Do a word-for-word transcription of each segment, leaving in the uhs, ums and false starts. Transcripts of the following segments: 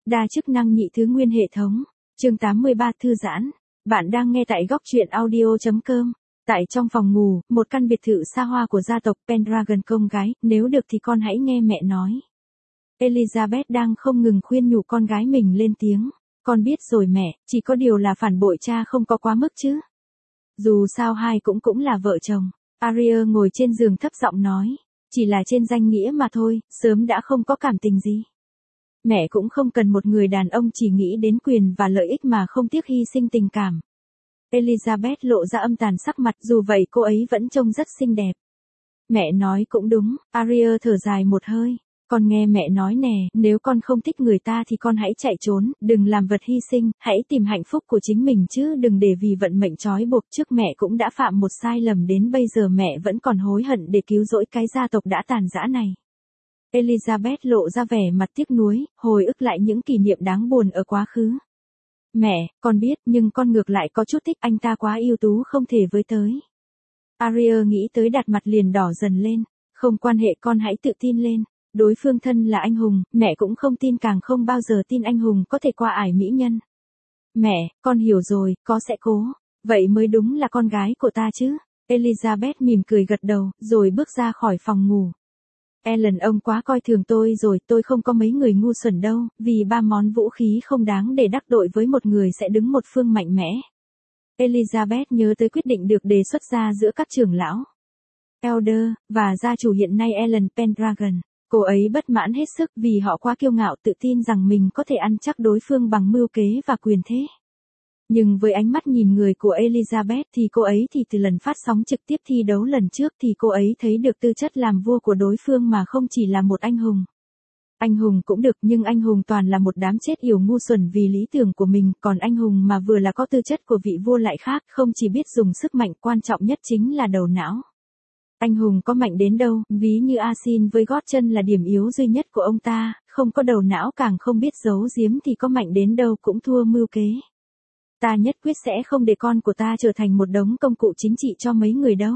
Đa chức năng nhị thứ nguyên hệ thống. Chương tám mươi ba thư giãn. Bạn đang nghe tại góc truyện audio chấm com. Tại trong phòng ngủ, một căn biệt thự xa hoa của gia tộc Pendragon con gái, nếu được thì con hãy nghe mẹ nói. Elizabeth đang không ngừng khuyên nhủ con gái mình lên tiếng. Con biết rồi mẹ, chỉ có điều là phản bội cha không có quá mức chứ. Dù sao hai cũng cũng là vợ chồng. Arya ngồi trên giường thấp giọng nói. Chỉ là trên danh nghĩa mà thôi, sớm đã không có cảm tình gì. Mẹ cũng không cần một người đàn ông chỉ nghĩ đến quyền và lợi ích mà không tiếc hy sinh tình cảm. Elizabeth lộ ra âm tàn sắc mặt, dù vậy cô ấy vẫn trông rất xinh đẹp. Mẹ nói cũng đúng, Arya thở dài một hơi. Con nghe mẹ nói nè, nếu con không thích người ta thì con hãy chạy trốn, đừng làm vật hy sinh, hãy tìm hạnh phúc của chính mình chứ đừng để vì vận mệnh trói buộc. Trước mẹ cũng đã phạm một sai lầm đến bây giờ mẹ vẫn còn hối hận để cứu rỗi cái gia tộc đã tàn rã này. Elizabeth lộ ra vẻ mặt tiếc nuối, hồi ức lại những kỷ niệm đáng buồn ở quá khứ. Mẹ, con biết, nhưng con ngược lại có chút thích anh ta quá ưu tú không thể với tới. Arya nghĩ tới Đạt mặt liền đỏ dần lên. Không quan hệ, con hãy tự tin lên. Đối phương thân là anh hùng, mẹ cũng không tin, càng không bao giờ tin anh hùng có thể qua ải mỹ nhân. Mẹ, con hiểu rồi, có sẽ cố. Vậy mới đúng là con gái của ta chứ. Elizabeth mỉm cười gật đầu, rồi bước ra khỏi phòng ngủ. Ellen, ông quá coi thường tôi rồi, tôi không có mấy người ngu xuẩn đâu, vì ba món vũ khí không đáng để đắc tội với một người sẽ đứng một phương mạnh mẽ. Elizabeth nhớ tới quyết định được đề xuất ra giữa các trưởng lão Elder và gia chủ hiện nay Ellen Pendragon. Cô ấy bất mãn hết sức vì họ quá kiêu ngạo tự tin rằng mình có thể ăn chắc đối phương bằng mưu kế và quyền thế. Nhưng với ánh mắt nhìn người của Elizabeth thì cô ấy thì từ lần phát sóng trực tiếp thi đấu lần trước thì cô ấy thấy được tư chất làm vua của đối phương mà không chỉ là một anh hùng. Anh hùng cũng được, nhưng anh hùng toàn là một đám chết yểu ngu xuẩn vì lý tưởng của mình, còn anh hùng mà vừa là có tư chất của vị vua lại khác, không chỉ biết dùng sức mạnh, quan trọng nhất chính là đầu não. Anh hùng có mạnh đến đâu, ví như A-xin với gót chân là điểm yếu duy nhất của ông ta, không có đầu não càng không biết giấu giếm thì có mạnh đến đâu cũng thua mưu kế. Ta nhất quyết sẽ không để con của ta trở thành một đống công cụ chính trị cho mấy người đâu.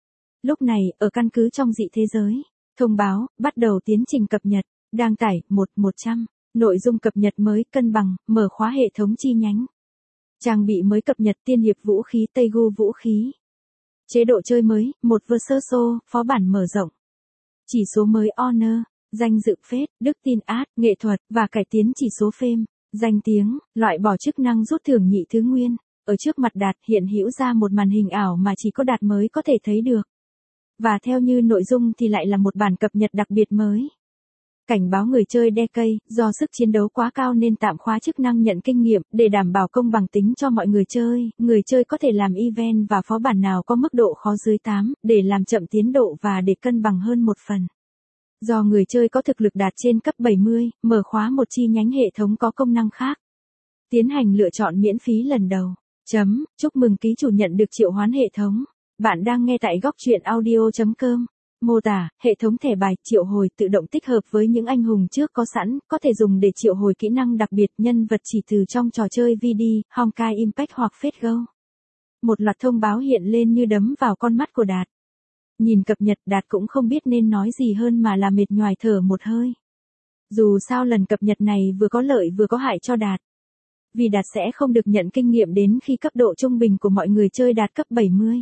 Lúc này, ở căn cứ trong dị thế giới, thông báo, bắt đầu tiến trình cập nhật, đang tải, một một trăm, nội dung cập nhật mới, cân bằng, mở khóa hệ thống chi nhánh. Trang bị mới cập nhật, tiên hiệp vũ khí, Teigu vũ khí. Chế độ chơi mới, một versus so, phó bản mở rộng. Chỉ số mới Honor, danh dự phết, đức tin art, nghệ thuật, và cải tiến chỉ số fame, danh tiếng, loại bỏ chức năng rút thưởng nhị thứ nguyên. Ở trước mặt Đạt hiện hữu ra một màn hình ảo mà chỉ có Đạt mới có thể thấy được. Và theo như nội dung thì lại là một bản cập nhật đặc biệt mới. Cảnh báo người chơi Decay, do sức chiến đấu quá cao nên tạm khóa chức năng nhận kinh nghiệm, để đảm bảo công bằng tính cho mọi người chơi, người chơi có thể làm event và phó bản nào có mức độ khó dưới tám, để làm chậm tiến độ và để cân bằng hơn một phần. Do người chơi có thực lực đạt trên cấp bảy mươi, mở khóa một chi nhánh hệ thống có công năng khác. Tiến hành lựa chọn miễn phí lần đầu. Chấm, chúc mừng ký chủ nhận được triệu hoán hệ thống. Bạn đang nghe tại góc truyện audio chấm com. Mô tả, hệ thống thẻ bài, triệu hồi tự động tích hợp với những anh hùng trước có sẵn, có thể dùng để triệu hồi kỹ năng đặc biệt, nhân vật chỉ từ trong trò chơi vê đê, Honkai Impact hoặc Fate Go. Một loạt thông báo hiện lên như đấm vào con mắt của Đạt. Nhìn cập nhật, Đạt cũng không biết nên nói gì hơn mà là mệt nhoài thở một hơi. Dù sao lần cập nhật này vừa có lợi vừa có hại cho Đạt. Vì Đạt sẽ không được nhận kinh nghiệm đến khi cấp độ trung bình của mọi người chơi đạt cấp bảy mươi.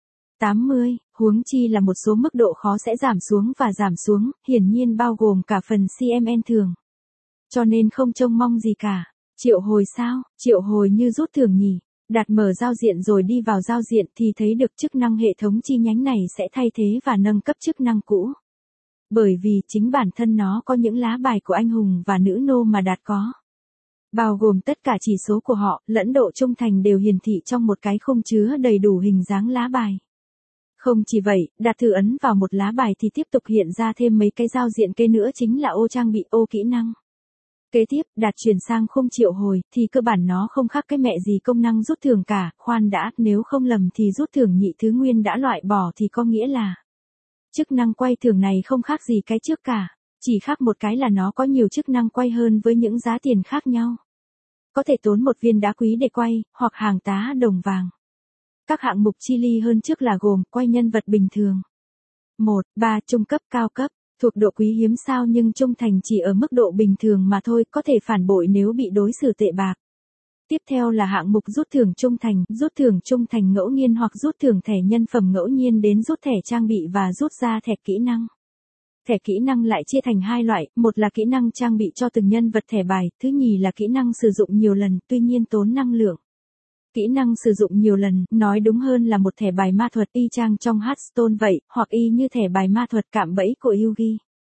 tám mươi, huống chi là một số mức độ khó sẽ giảm xuống và giảm xuống, hiển nhiên bao gồm cả phần xê em en thường. Cho nên không trông mong gì cả. Triệu hồi sao? Triệu hồi như rút thưởng nhỉ? Đạt mở giao diện rồi đi vào giao diện thì thấy được chức năng hệ thống chi nhánh này sẽ thay thế và nâng cấp chức năng cũ. Bởi vì chính bản thân nó có những lá bài của anh hùng và nữ nô mà Đạt có. Bao gồm tất cả chỉ số của họ, lẫn độ trung thành đều hiển thị trong một cái khung chứa đầy đủ hình dáng lá bài. Không chỉ vậy, Đạt thử ấn vào một lá bài thì tiếp tục hiện ra thêm mấy cái giao diện kế nữa, chính là ô trang bị, ô kỹ năng. Kế tiếp, Đạt chuyển sang khung triệu hồi, thì cơ bản nó không khác cái mẹ gì công năng rút thưởng cả, khoan đã, nếu không lầm thì rút thưởng nhị thứ nguyên đã loại bỏ thì có nghĩa là chức năng quay thưởng này không khác gì cái trước cả, chỉ khác một cái là nó có nhiều chức năng quay hơn với những giá tiền khác nhau. Có thể tốn một viên đá quý để quay, hoặc hàng tá đồng vàng. Các hạng mục chi ly hơn trước là gồm quay nhân vật bình thường. một, ba, trung cấp, cao cấp. Thuộc độ quý hiếm sao nhưng trung thành chỉ ở mức độ bình thường mà thôi, có thể phản bội nếu bị đối xử tệ bạc. Tiếp theo là hạng mục rút thưởng trung thành, rút thưởng trung thành ngẫu nhiên hoặc rút thưởng thẻ nhân phẩm ngẫu nhiên đến rút thẻ trang bị và rút ra thẻ kỹ năng. Thẻ kỹ năng lại chia thành hai loại, một là kỹ năng trang bị cho từng nhân vật thẻ bài, thứ nhì là kỹ năng sử dụng nhiều lần, tuy nhiên tốn năng lượng. Kỹ năng sử dụng nhiều lần, nói đúng hơn là một thẻ bài ma thuật y chang trong Hearthstone vậy, hoặc y như thẻ bài ma thuật cạm bẫy của Yugi.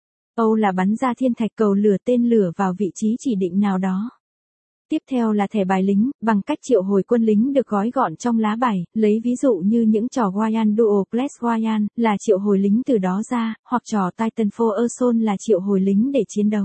Âu là bắn ra thiên thạch cầu lửa tên lửa vào vị trí chỉ định nào đó. Tiếp theo là thẻ bài lính, bằng cách triệu hồi quân lính được gói gọn trong lá bài, lấy ví dụ như những trò Royal Duel Clash Royale là triệu hồi lính từ đó ra, hoặc trò Titanfall Assault là triệu hồi lính để chiến đấu.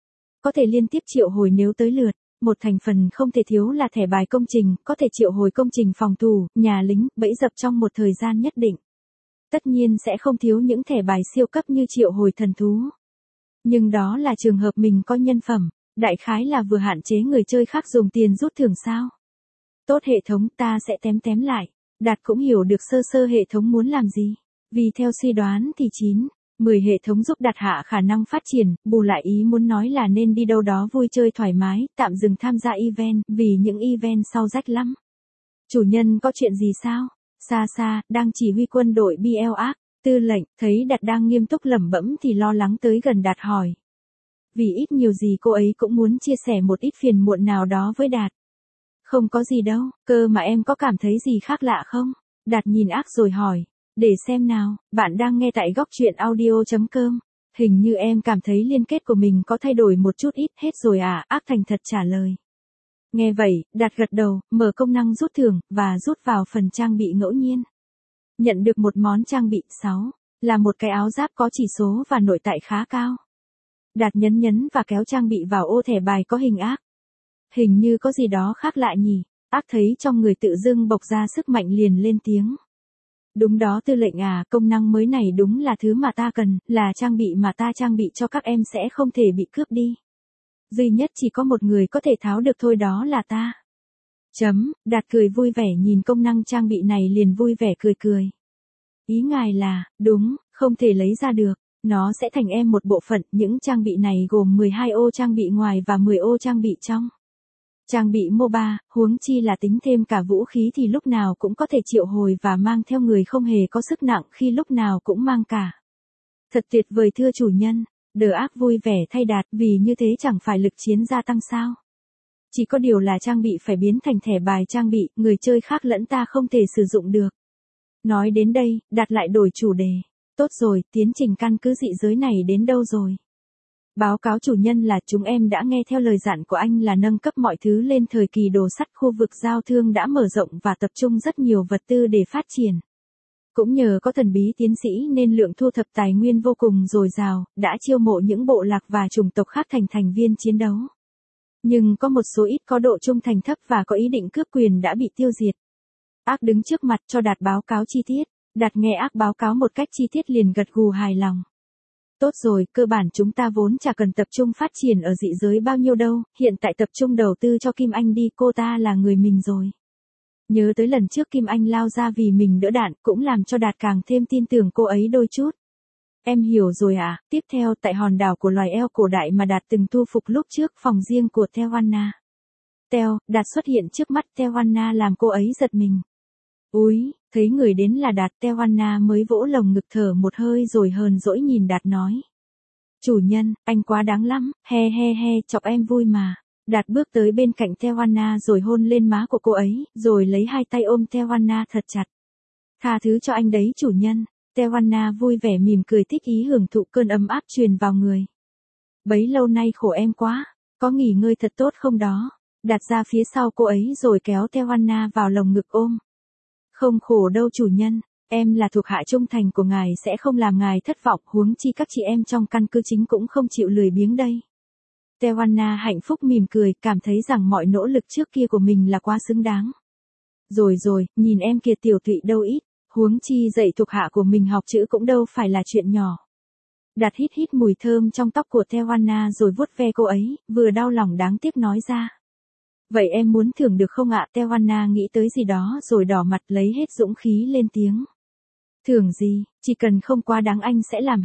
Có thể liên tiếp triệu hồi nếu tới lượt. Một thành phần không thể thiếu là thẻ bài công trình, có thể triệu hồi công trình phòng thủ, nhà lính, bẫy dập trong một thời gian nhất định. Tất nhiên sẽ không thiếu những thẻ bài siêu cấp như triệu hồi thần thú. Nhưng đó là trường hợp mình có nhân phẩm, đại khái là vừa hạn chế người chơi khác dùng tiền rút thưởng sao. Tốt, hệ thống ta sẽ tém tém lại. Đạt cũng hiểu được sơ sơ hệ thống muốn làm gì. Vì theo suy đoán thì chín, mười hệ thống giúp Đạt hạ khả năng phát triển, bù lại ý muốn nói là nên đi đâu đó vui chơi thoải mái, tạm dừng tham gia event, vì những event sau rách lắm. Chủ nhân có chuyện gì sao? Xa xa, đang chỉ huy quân đội bê lờ a, tư lệnh, thấy Đạt đang nghiêm túc lẩm bẩm thì lo lắng tới gần Đạt hỏi. Vì ít nhiều gì cô ấy cũng muốn chia sẻ một ít phiền muộn nào đó với Đạt. Không có gì đâu, cơ mà em có cảm thấy gì khác lạ không? Đạt nhìn ác rồi hỏi. Để xem nào, bạn đang nghe tại góc truyện audio chấm com. Hình như em cảm thấy liên kết của mình có thay đổi một chút ít, hết rồi à? Ác thành thật trả lời. Nghe vậy, Đạt gật đầu, mở công năng rút thưởng, và rút vào phần trang bị ngẫu nhiên. Nhận được một món trang bị, sáu, là một cái áo giáp có chỉ số và nội tại khá cao. Đạt nhấn nhấn và kéo trang bị vào ô thẻ bài có hình ác. Hình như có gì đó khác lạ nhỉ? Ác thấy trong người tự dưng bộc ra sức mạnh liền lên tiếng. Đúng đó tư lệnh à, công năng mới này đúng là thứ mà ta cần, là trang bị mà ta trang bị cho các em sẽ không thể bị cướp đi. Duy nhất chỉ có một người có thể tháo được thôi, đó là ta. Chấm, Đạt cười vui vẻ nhìn công năng trang bị này liền vui vẻ cười cười. Ý ngài là, đúng, không thể lấy ra được, nó sẽ thành em một bộ phận, những trang bị này gồm mười hai ô trang bị ngoài và mười ô trang bị trong. Trang bị mô ba, huống chi là tính thêm cả vũ khí thì lúc nào cũng có thể triệu hồi và mang theo người không hề có sức nặng khi lúc nào cũng mang cả. Thật tuyệt vời thưa chủ nhân, Đờ Ác vui vẻ thay Đạt vì như thế chẳng phải lực chiến gia tăng sao. Chỉ có điều là trang bị phải biến thành thẻ bài trang bị, người chơi khác lẫn ta không thể sử dụng được. Nói đến đây, Đạt lại đổi chủ đề. Tốt rồi, tiến trình căn cứ dị giới này đến đâu rồi? Báo cáo chủ nhân là chúng em đã nghe theo lời dặn của anh là nâng cấp mọi thứ lên thời kỳ đồ sắt, khu vực giao thương đã mở rộng và tập trung rất nhiều vật tư để phát triển. Cũng nhờ có thần bí tiến sĩ nên lượng thu thập tài nguyên vô cùng dồi dào, đã chiêu mộ những bộ lạc và chủng tộc khác thành thành viên chiến đấu. Nhưng có một số ít có độ trung thành thấp và có ý định cướp quyền đã bị tiêu diệt. Ác đứng trước mặt cho Đạt báo cáo chi tiết. Đạt nghe Ác báo cáo một cách chi tiết liền gật gù hài lòng. Tốt rồi, cơ bản chúng ta vốn chả cần tập trung phát triển ở dị giới bao nhiêu đâu, hiện tại tập trung đầu tư cho Kim Anh đi, cô ta là người mình rồi. Nhớ tới lần trước Kim Anh lao ra vì mình đỡ đạn, cũng làm cho Đạt càng thêm tin tưởng cô ấy đôi chút. Em hiểu rồi à, tiếp theo tại hòn đảo của loài eo cổ đại mà Đạt từng thu phục lúc trước, phòng riêng của Tewanna. Teo, Đạt xuất hiện trước mắt Tewanna làm cô ấy giật mình. Úi, thấy người đến là Đạt, Tewanna mới vỗ lồng ngực thở một hơi rồi hờn dỗi nhìn Đạt nói. Chủ nhân, anh quá đáng lắm, he he he, chọc em vui mà. Đạt bước tới bên cạnh Tewanna rồi hôn lên má của cô ấy, rồi lấy hai tay ôm Tewanna thật chặt. Tha thứ cho anh đấy chủ nhân. Tewanna vui vẻ mỉm cười thích ý hưởng thụ cơn ấm áp truyền vào người. Bấy lâu nay khổ em quá, có nghỉ ngơi thật tốt không đó? Đạt ra phía sau cô ấy rồi kéo Tewanna vào lồng ngực ôm. Không khổ đâu chủ nhân, em là thuộc hạ trung thành của ngài sẽ không làm ngài thất vọng, huống chi các chị em trong căn cứ chính cũng không chịu lười biếng đây. Tewanna hạnh phúc mỉm cười, cảm thấy rằng mọi nỗ lực trước kia của mình là quá xứng đáng. Rồi rồi, nhìn em kìa tiểu thụy đâu ít, huống chi dạy thuộc hạ của mình học chữ cũng đâu phải là chuyện nhỏ. Đạt hít hít mùi thơm trong tóc của Tewanna rồi vuốt ve cô ấy, vừa đau lòng đáng tiếc nói ra. Vậy em muốn thưởng được không ạ? Tewanna nghĩ tới gì đó rồi đỏ mặt lấy hết dũng khí lên tiếng. Thưởng gì, chỉ cần không quá đáng anh sẽ làm hết.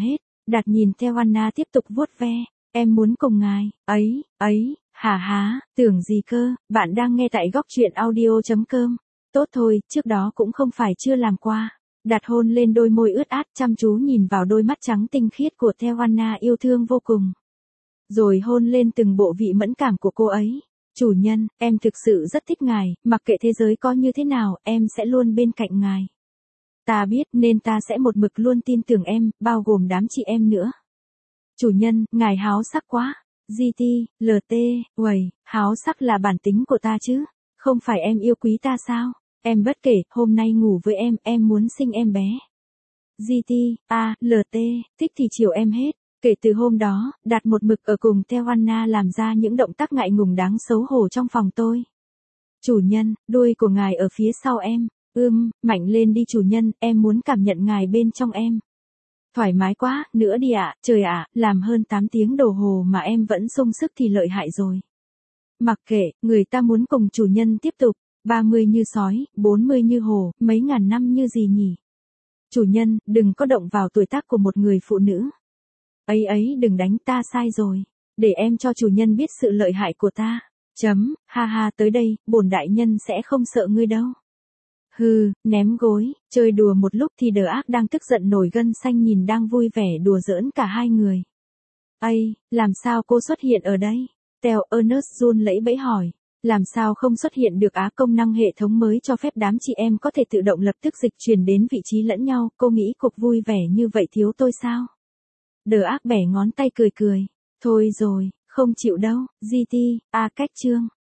Đạt nhìn theo Anna tiếp tục vuốt ve. Em muốn cùng ngài, ấy, ấy, hả há, tưởng gì cơ, bạn đang nghe tại góc truyện audio.com. Tốt thôi, trước đó cũng không phải chưa làm qua. Đạt hôn lên đôi môi ướt át chăm chú nhìn vào đôi mắt trắng tinh khiết của Theo Anna yêu thương vô cùng. Rồi hôn lên từng bộ vị mẫn cảm của cô ấy. Chủ nhân, em thực sự rất thích ngài, mặc kệ thế giới có như thế nào, em sẽ luôn bên cạnh ngài. Ta biết nên ta sẽ một mực luôn tin tưởng em, bao gồm đám chị em nữa. Chủ nhân, ngài háo sắc quá. giê tê, lờ tê, uầy, háo sắc là bản tính của ta chứ. Không phải em yêu quý ta sao? Em bất kể, hôm nay ngủ với em, em muốn sinh em bé. giê tê, a, lờ tê, thích thì chiều em hết. Kể từ hôm đó, Đạt một mực ở cùng theo Anna làm ra những động tác ngại ngùng đáng xấu hổ trong phòng tôi. Chủ nhân, đuôi của ngài ở phía sau em. Ưm, mạnh lên đi chủ nhân, em muốn cảm nhận ngài bên trong em. Thoải mái quá, nữa đi ạ, trời ạ, làm hơn tám tiếng đồng hồ mà em vẫn sung sức thì lợi hại rồi. Mặc kệ, người ta muốn cùng chủ nhân tiếp tục, ba mươi như sói, bốn mươi như hổ, mấy ngàn năm như gì nhỉ? Chủ nhân, đừng có động vào tuổi tác của một người phụ nữ. Ấy ấy đừng đánh ta sai rồi, để em cho chủ nhân biết sự lợi hại của ta. Chấm, ha ha tới đây, bổn đại nhân sẽ không sợ ngươi đâu. Hừ, ném gối, chơi đùa một lúc thì đờ ác đang tức giận nổi gân xanh nhìn đang vui vẻ đùa giỡn cả hai người. Ây, làm sao cô xuất hiện ở đây? Theo Ernest run lẫy bẫy hỏi. Làm sao không xuất hiện được á, công năng hệ thống mới cho phép đám chị em có thể tự động lập tức dịch chuyển đến vị trí lẫn nhau, cô nghĩ cuộc vui vẻ như vậy thiếu tôi sao? Đờ ác bẻ ngón tay cười cười. Thôi rồi, không chịu đâu, giê tê, a cách chương.